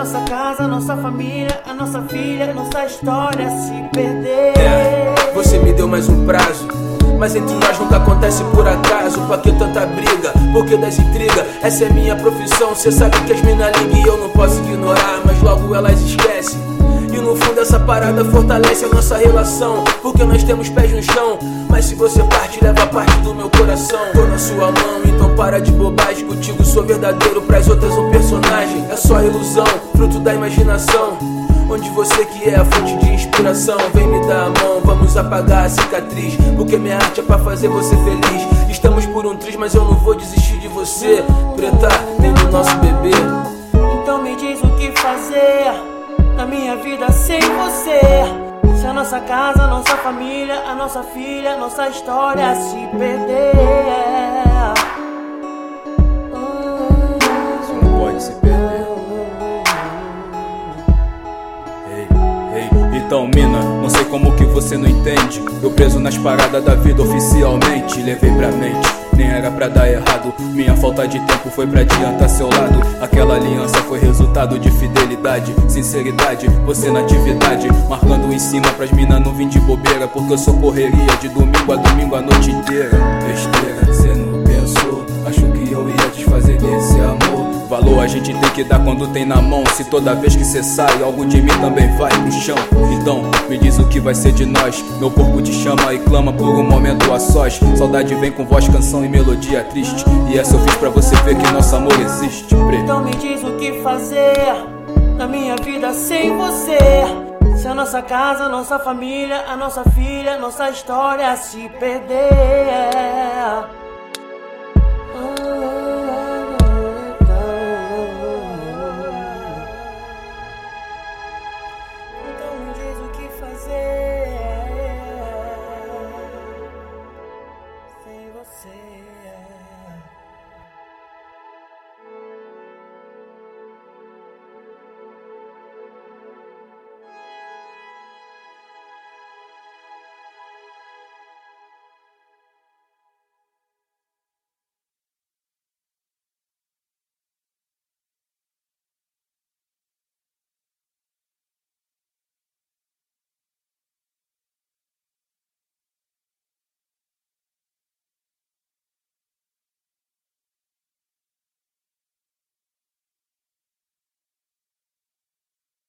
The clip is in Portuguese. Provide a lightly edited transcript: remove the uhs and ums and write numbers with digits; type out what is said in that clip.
nossa casa, nossa família, a nossa filha, nossa história se perder. Você me deu mais um prazo, mas entre nós nunca acontece por acaso. Pra que tanta briga? Por que das intrigas? Essa é minha profissão. Cê sabe que as mina ligam e eu não posso ignorar, mas logo elas esquecem. E no fundo essa parada fortalece a nossa relação, porque nós temos pés no chão. Mas se você parte, leva parte do meu coração. Tô na sua mão, então para de bobagem. Contigo sou verdadeiro, pras outras um personagem. É só ilusão, fruto da imaginação, onde você que é a fonte de inspiração. Vem me dar a mão, vamos apagar a cicatriz, porque minha arte é pra fazer você feliz. Estamos por um triz, mas eu não vou desistir de você. Preta, vem do nosso bebê. Então me diz o que fazer na minha vida sem você. Se a nossa casa, a nossa família, a nossa filha, nossa história se perder. Isso não pode se perder. Então mina, não sei como que você não entende. Eu preso nas paradas da vida oficialmente. Levei pra mente, nem era pra dar errado. Minha falta de tempo foi pra adiantar seu lado. Aquela aliança foi resultado de fidelidade, sinceridade, você na atividade, marcando em cima pras mina não vim de bobeira, porque eu sou correria de domingo a domingo a noite inteira. Besteira, cê não pensou, acho que eu ia desfazer desse amor. Valor a gente tem que dar quando tem na mão. Se toda vez que cê sai, algo de mim também vai pro chão. Então, me diz o que vai ser de nós. Meu corpo te chama e clama por um momento a sós. Saudade vem com voz, canção e melodia triste. E essa eu fiz pra você ver que nosso amor existe. Então me diz o que fazer na minha vida sem você. Se a nossa casa, a nossa família, a nossa filha, nossa história se perder.